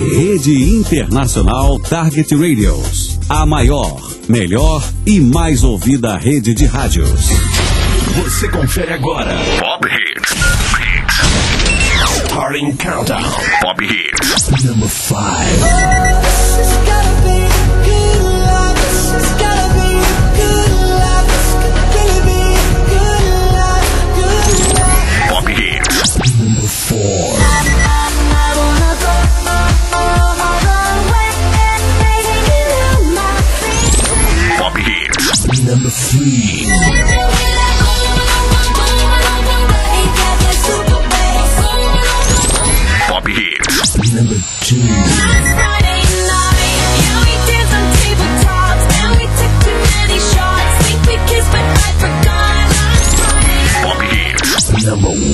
Rede Internacional Target Radios. A maior, melhor e mais ouvida rede de rádios. Você confere agora Pop Hits. Starting Countdown. Pop Hits. Number 5. Pop Hits. Number 4. Pop Hits. Number 3. Pop Hits. Number 2. Pop Hits. Number 1.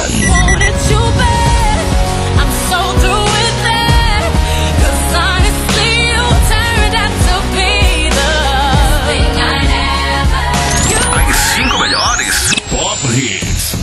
As 5 melhores Pop Hits.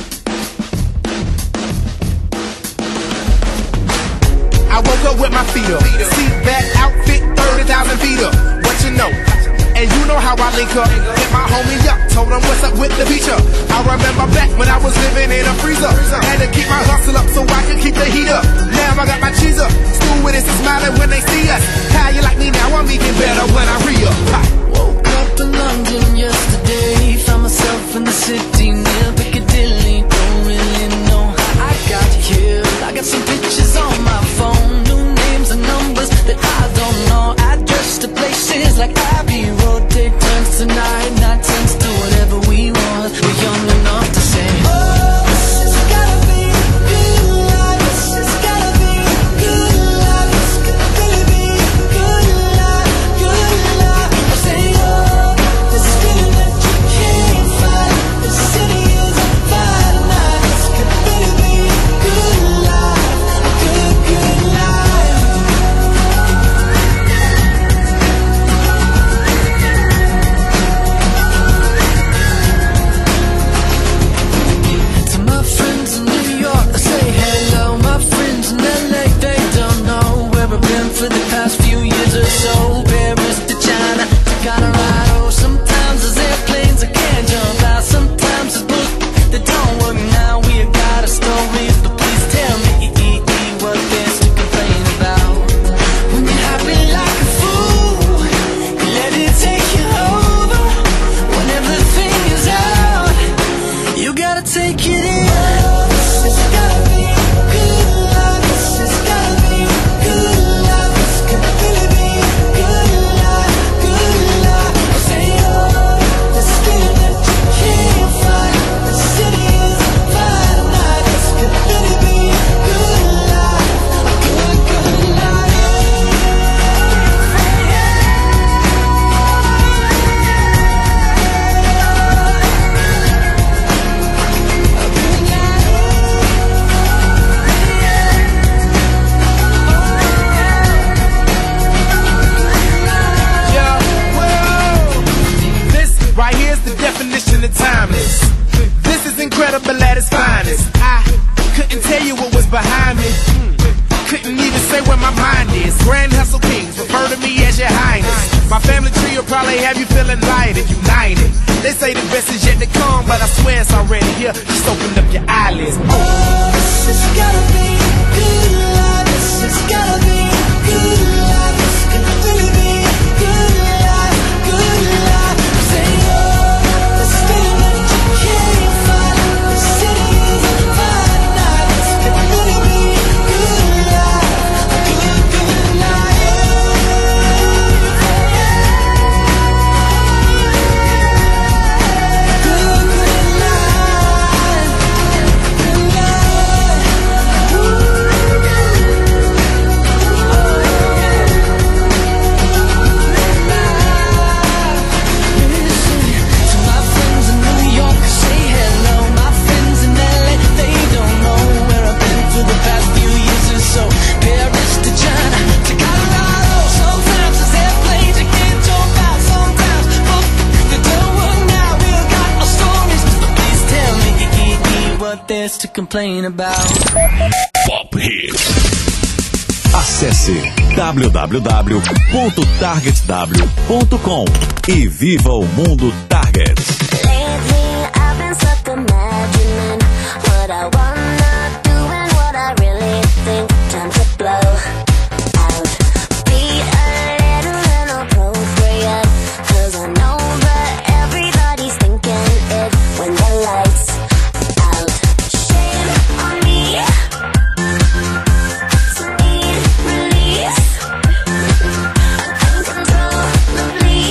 I woke up with my feet up. Seat back, outfit, 30,000 feet up. What you know? And you know how I link up. Hit my homie up, told him what's up with the feature. I remember back when I was living in a freezer. Had to keep my hustle up so I could keep the heat up. Now I got my cheese up. Stewardess is smiling when they see us. How you like me now? I'm even better when I re-up. Woke up in London yesterday. Found myself in the city near Piccadilly. Don't really know how I got here. I got some pictures on my phone, new names and numbers that I don't know. Address to places like Abbey Road. Take turns tonight, not turns to whatever we want. We're young enough to say, oh, this has gotta be good life. This has gotta be good life. This could really be good life, good life. I say, oh, this feeling that you can't fight. The city is on fire tonight. This could really be good life, good, good life. To my friends in New York, I say hello. My friends in LA, they don't know where I've been for the past few years or so. Paris to China, to Colorado. Sometimes there's airplanes I can't jump out. Sometimes there's books that don't work now. We got our stories, but please tell me what there's to complain about. When you're happy like a fool, you let it take you over. When everything is out, you gotta take it in. This has gotta be good life. This has gotta be good life. This could really be good life, good life. I say, oh, this feeling that you can't fight. The city is on fire tonight. This could really be good life, a good, good life. Yeah, whoa. This right here's the definition of timeless. This is incredible at its finest. I couldn't tell you what was behind me. Couldn't even say where my mind is. Grand Hustle Kings refer to me as your highness. My family tree will probably have you feeling light and united. They say the best is yet to come, but I swear it's already here. Just open up your eyelids. Oh, this has gotta be good life. This has gotta be good life. This could really be good life, good life. Say, oh, this feeling that you can't fight. The city is on fire tonight. This could really be good life, a good, good life. Good, good life, good life. there's to complain about. Pop Hits. Acesse www.targetw.com e viva o mundo Target. Lately I've been stuck imagining what I wanna do and what I really think. Time to blow out. Be a little inappropriate, 'cause I know that everybody's thinking it when the lights out. Shame on me. Need release. Uncontrollably.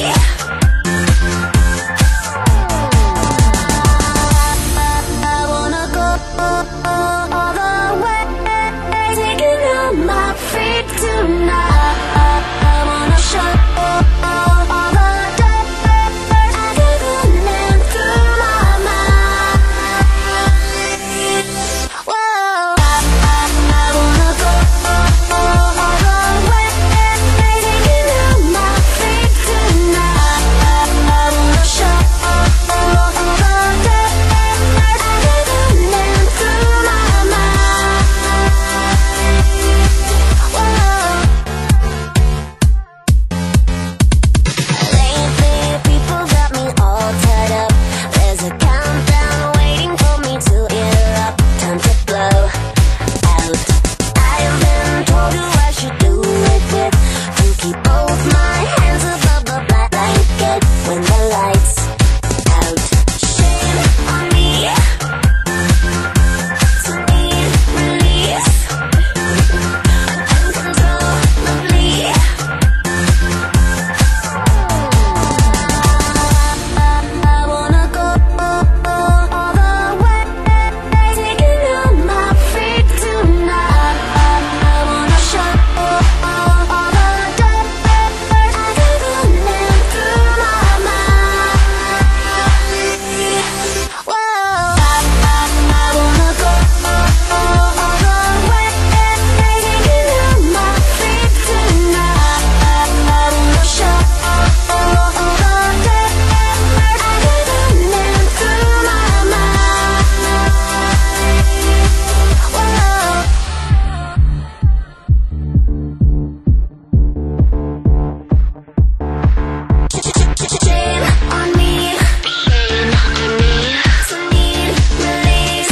I wanna go all the way, taking out my feet tonight. I wanna show all the dirt I've given in through my mind. Whoa, I wanna go all the way, taking out my feet tonight. I wanna show all the dirt I've given in through my mind. Whoa. Lately, people got me all tied up. There's a countdown waiting for me to erupt. Time to blow out. I've been told who I should do it with. To keep both my hands above the black blanket when the lights out. Shame on me. To need release. Uncontrollably. I wanna go all the way, taking out my feet tonight. I wanna show all the dirt I've given in through my mind. Whoa, I wanna go all the way, taking out my feet tonight. I wanna show all the dirt I've given in through my mind. Whoa. Shame on me. To need release.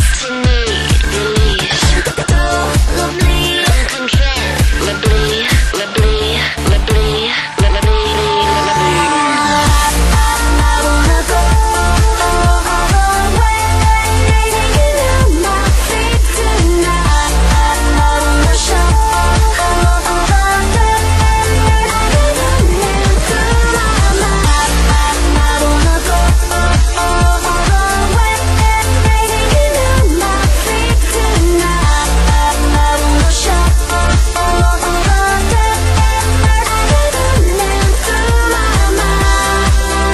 I wanna go all the way, taking out my feet tonight. I wanna show all the dirt I've given in through my mind. I wanna go all the way, taking out my feet tonight. I wanna show all the dirt I've given in through my mind.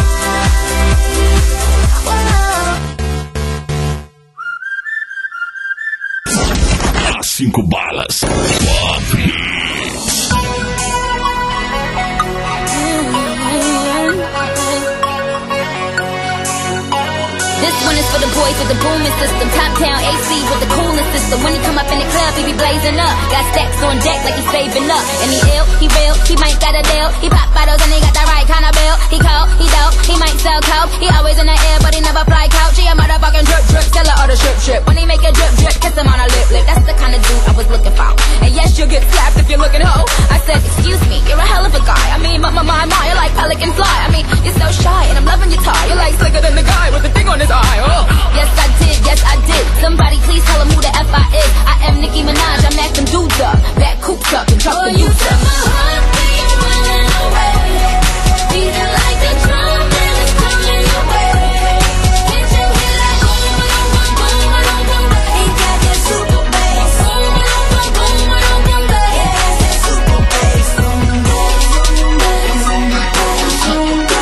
Whoa. As 5 balas. This one is for the boys with the booming system. Top down AC with the coolest system. When he come up in the club, he be blazing up. Got stacks on deck like he's saving up. And he ill, he real, he might got a deal. He pop bottles and he got the right kind of bill. He cold, he dope, he might sell coke. He always in the air, but he never fly couch. He a motherfucking drip drip, tell her all the strip. When he make a drip drip, kiss him on a lip. That's the kind of dude I was looking for. And yes, you'll get slapped if you're looking hoe. I said, excuse me, you're a hell of a guy. I mean, my, you're like pelican fly. I mean, you're so shy and I'm loving your tie. You're like slicker than the guy with the thing on his eye. Oh. Yes, I did. Somebody please tell him who the F I is. I am Nicki Minaj, I'm acting dudes up. Back cooped up and drop the youth up. My heart keeps running away. Beating like the drum and it's coming away. Can't you hear that boom, boom, boom, boom, boom, boom? He got that super bass. Boom, boom, boom, boom, boom, boom, boom. He has that super bass. Boom, boom, boom, boom, boom, boom.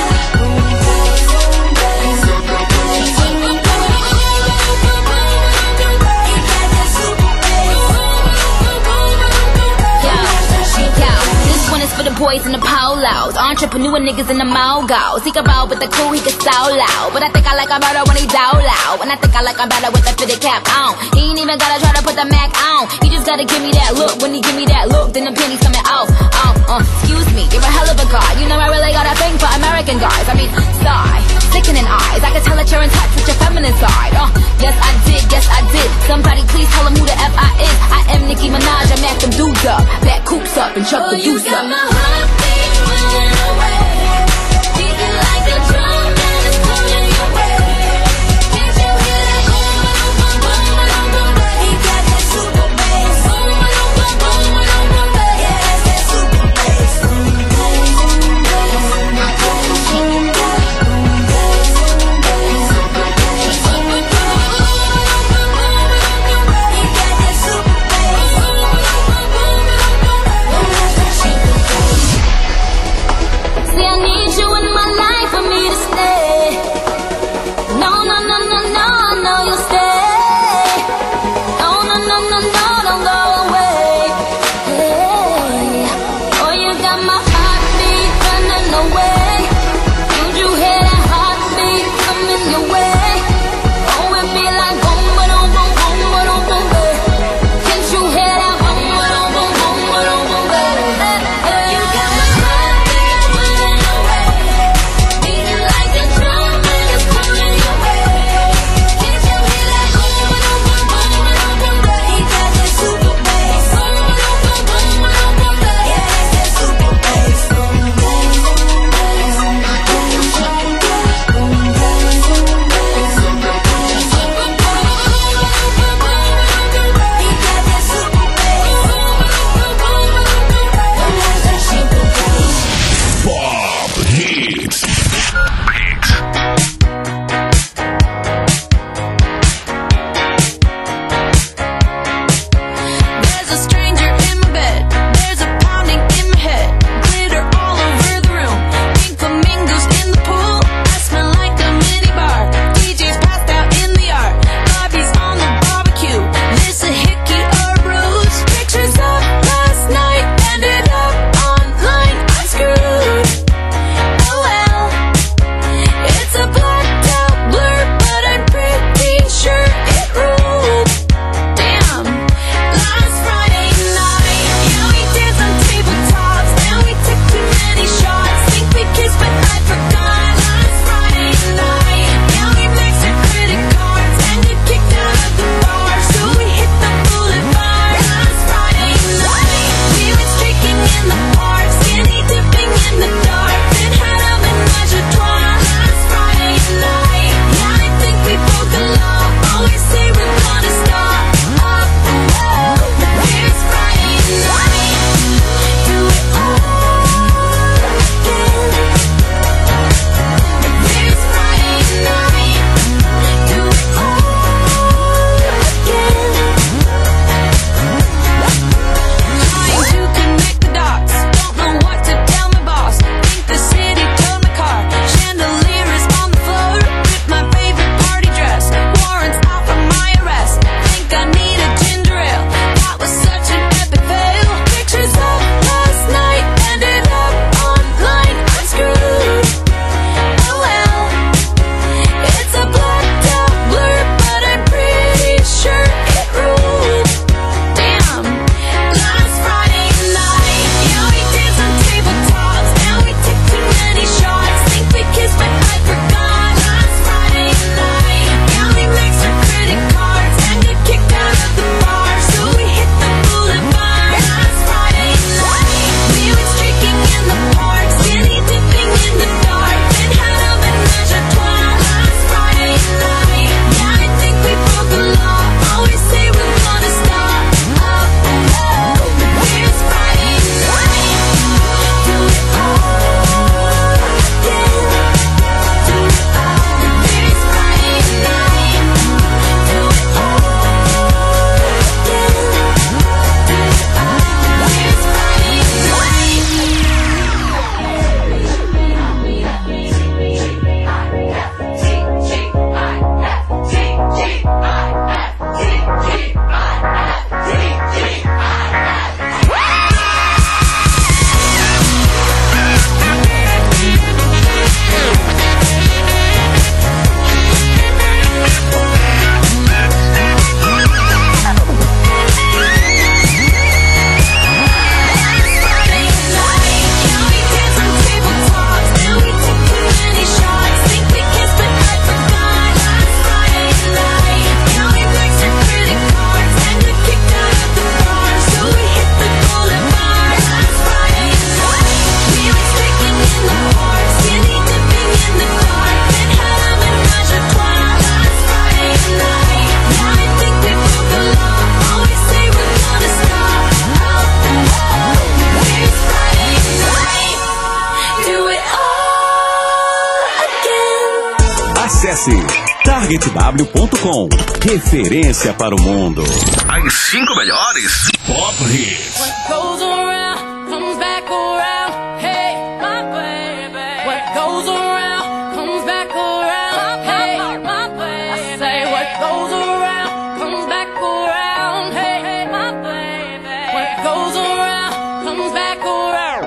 For the boys in the polos, entrepreneur niggas in the mogos. He can roll with the crew, he can so loud. But I think I like him better when he down loud. And I think I like him better with the fitted cap on. He ain't even gotta try to put the Mac on. on. You just gotta give me that look. When you give me that look, then the pennies coming off. Excuse me, you're a hell of a guy. You know I really got a thing for American guys. I mean, sigh, sickening eyes. I can tell that you're in touch with your feminine side. Yes I did. Somebody please tell him who the F I is. I am Nicki Minaj, I mack them dudes up. Back coops up and chuck the deuce up. My heartbeat running away. Beating like a drum and it's pulling your way. Can't you hear that boom, boom, boom, boom, boom, boom? He got that super bass. Boom, boom, boom, boom, boom, boom, boom. Yeah, that's that super bass. Acesse targetw.com. Referência para o mundo. As 5 melhores Pop Hits. What goes around comes back around. Hey, my baby. What goes around comes back around. Hey, my baby. I say what goes around comes back around. Hey, my baby. What goes around comes back around.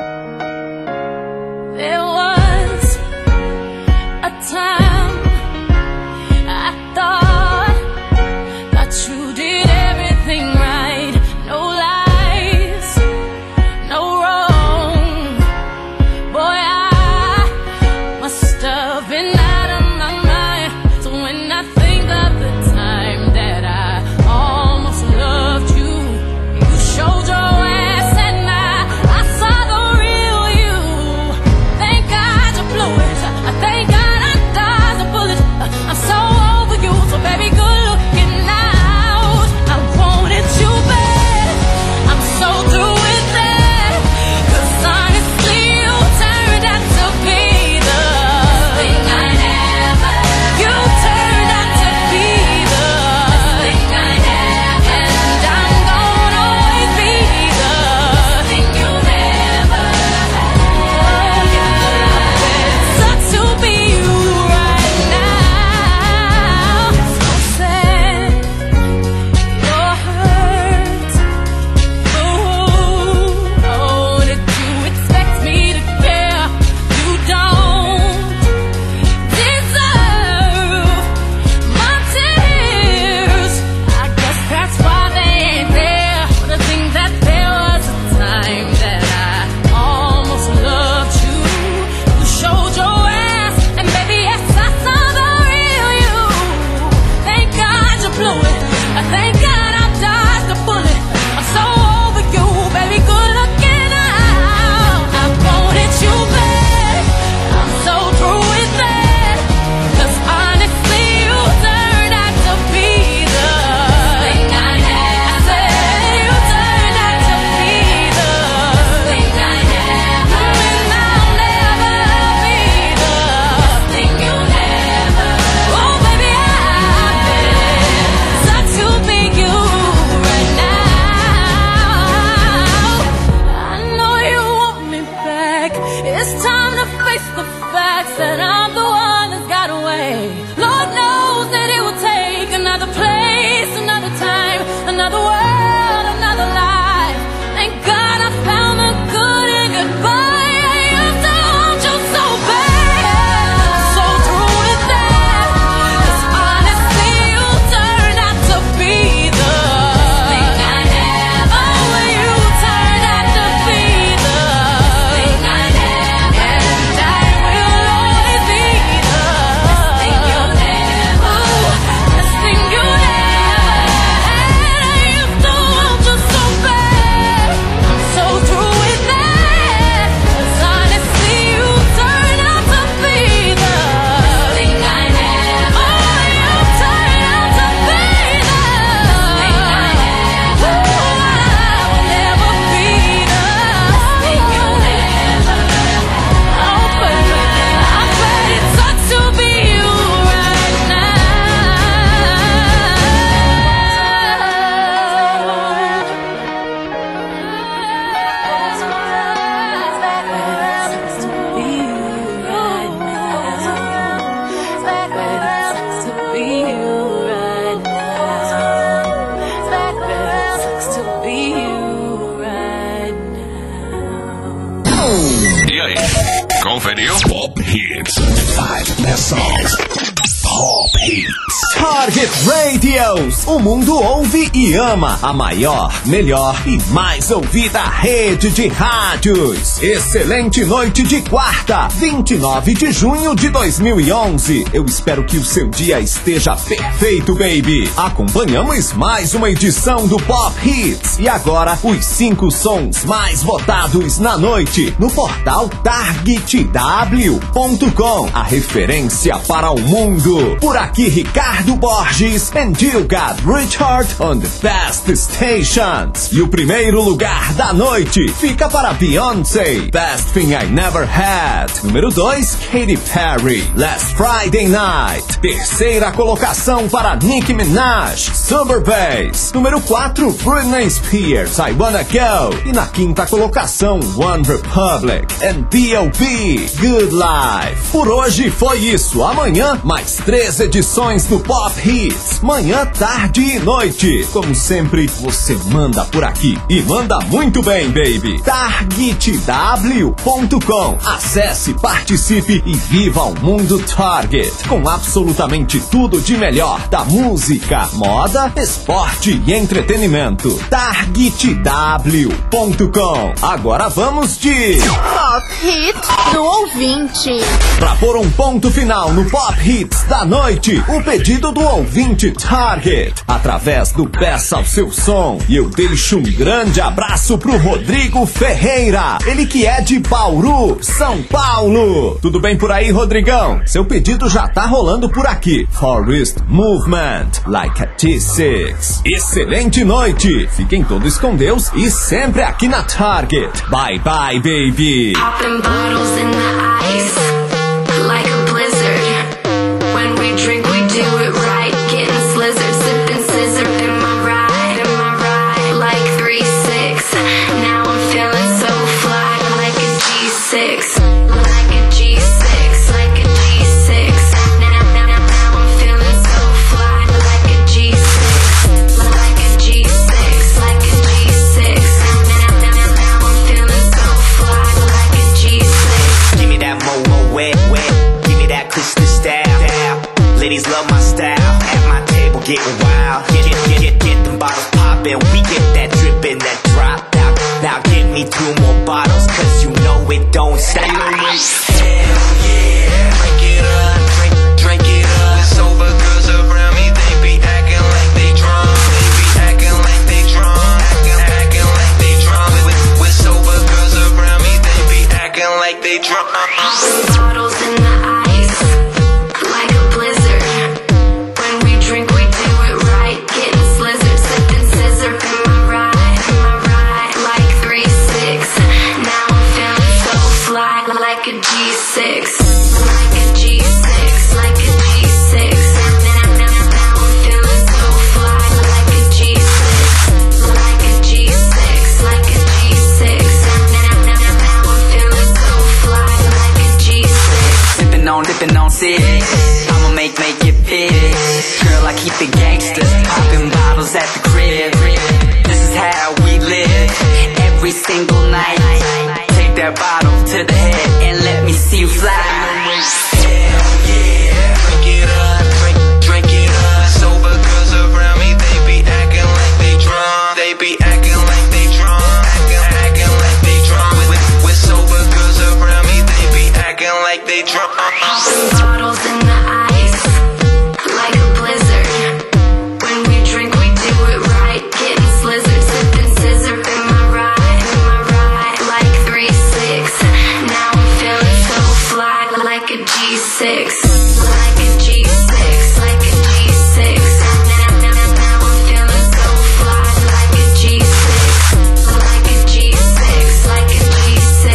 There was a time I thought that you did everything right. No lies, no wrong. Boy, I must have been out of my mind. So when I think of the time that I almost loved you, you showed your ass and I saw the real you. Thank God you blew it. Thank God I dodged a bullet. I'm so over you, so baby, good looking out. I wanted you bad. I'm so through with that. 'Cause honestly, you turned out to be the thing I never. You turned out to be the thing I never. And I'm gonna always be the thing you never had. It sucks to be you right now. So sad, you're hurt. Oh, did you expect me to care? You don't deserve my tears. I guess that's why they ain't there. But I think that there was a time that I almost loved you. You showed your ass, and baby, yes, I saw the real you. Thank God you blew it. Thank God I dodged the bullet. I'm so over you, baby, good looking out. I wanted you bad. I'm so through with that. 'Cause honestly, you turned out to be the thing I never. You turned out to be the thing I never. And I'll never be the thing you never. Oh, baby, it sucks to be you right now. I know you want me back. It's time to face the facts that I'm the one that's got away. Lord knows that it will take another place, another time, another world, another life. Thank God I found the good in goodbye. I used to want you so bad. I'm so through with that. 'Cause honestly, you turned out to be the thing I never. Oh, you turned out to be the thing I never. And I will always be the thing you never. This thing you never had. I used to want you so bad. I'm so through with that. 'Cause honestly, you turned out to be the thing I never. Oh, you turned out to be the thing I never. I will never be the thing you never. Oh, baby, I bet it sucks to be you right E aí, conferiu? Pop Hits. 5 best songs. Pop Hits. Target Radios, o mundo ouve e ama a maior, melhor e mais ouvida rede de rádios. Excelente noite de quarta, 29 de junho de 2011. Eu espero que o seu dia esteja perfeito, baby. Acompanhamos mais uma edição do Pop Hits e agora os 5 sons mais votados na noite no portal targetw.com, a referência para o mundo. Por aqui, Ricardo Ricardo Borges and you got Richard on the best stations. E o primeiro lugar da noite fica para Beyoncé, Best Thing I Never Had. Número 2, Katy Perry, Last Friday Night. Terceira colocação para Nicki Minaj, Summer Bass. Número 4, Britney Spears, I Wanna Go. E na quinta colocação, One Republic and B.O.B, Good Life. Por hoje foi isso. Amanhã, mais 3 edições do Pop Hits. Manhã, tarde e noite. Como sempre, você manda por aqui. E manda muito bem, baby. TargetW.com. Acesse, participe e viva o mundo Target. Com absolutamente tudo de melhor da música, moda, esporte e entretenimento. TargetW.com. Agora vamos de Pop Hits do ouvinte. Pra pôr um ponto final no Pop Hits da noite, o pedido do ouvinte Target, através do Peça ao Seu Som. E eu deixo um grande abraço pro Rodrigo Ferreira, ele que é de Bauru, São Paulo. Tudo bem por aí, Rodrigão? Seu pedido já tá rolando por aqui. Forest Movement, Like a T6. Excelente noite, fiquem todos com Deus e sempre aqui na Target. Bye bye, baby. Popping bottles in the ice, like a blizzard. When we drink, we do it right. Getting slizzard, sipping scissor in my ride, like 3-6. Now I'm feeling so fly, like a G6, like a G6, like a G6. Now I'm feeling so fly, like a G6, like a G6, like a G6. Now I'm feeling so fly, like a G6. Give me that mo wet, give me that crystal style. Ladies love my style. At my table getting wild. Get them bottles poppin'. We get that drippin', that drop out. Now give me 2 more bottles, cause you know it don't stop. Hell yeah, drink it up, drink it up. Sober girls around me, they be acting like they drunk. They be acting like they drunk, acting like they drunk. With sober girls around me, they be acting like they drunk. Bottles in the ice, like a blizzard. When we drink, we do it right. Getting slizzard, sipping scissor in my ride, like 3-6. Now I'm feeling so fly, like a G6, like a G6, like a G6. Now I'm feeling so fly, like a G6, like a G6, like a G6. Now I'm feeling so fly, like a G6. Dipping on six. I'ma make it big. Girl, I keep it gangsta. Popping bottles at the crib. This is how we live. Every single night. Take that bottle to the head and let me see you fly. Hell yeah, drink it up, drink it up. Sober girls around me, they be acting like they drunk. They be acting like they drunk, acting like they drunk. With sober girls around me, they be acting like they drunk. Bottles in the ice, like a blizzard. When we drink, we do it right. Getting slizzard, sipping scissor in my ride, like 3-6. Now I'm feeling so fly, like a G6, like a G6, like a G6. Now I'm feeling so fly, like a G6, like a G6, like a G6.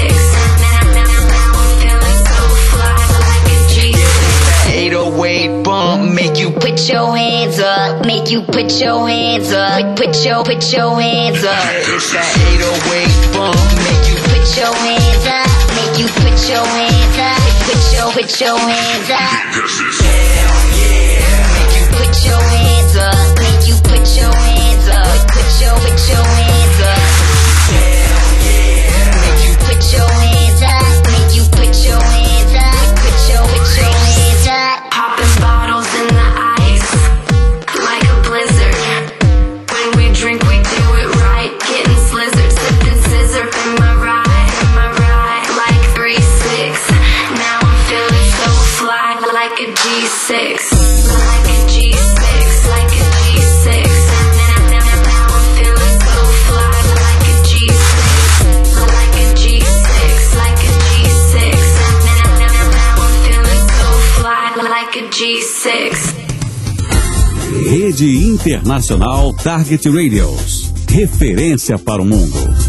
Now I'm feeling so fly, like a G6. 808 bump, make you Put your hands up, make you put your hands up, put your hands up. It's that 808 bump, make you Put your hands up, make you put your hands up, put your hands up. hell yeah. Make you put your hands up, make you put your hands up, put your hands up. Hell yeah. Make you put your hands up, make you put your hands up, put your hands up. Popping bottles in the ice, like a blizzard. When we drink, we do it right. Getting slizzard, sipping scissor in my ride, like 3-6. Now I'm feeling so fly, like a G6, like a G6, like a G6. Now I'm feeling so fly, like a G6, like a G6, like a G6. Now I'm feeling so fly, like a G6. Rede Internacional Target Radios. Referência para o mundo.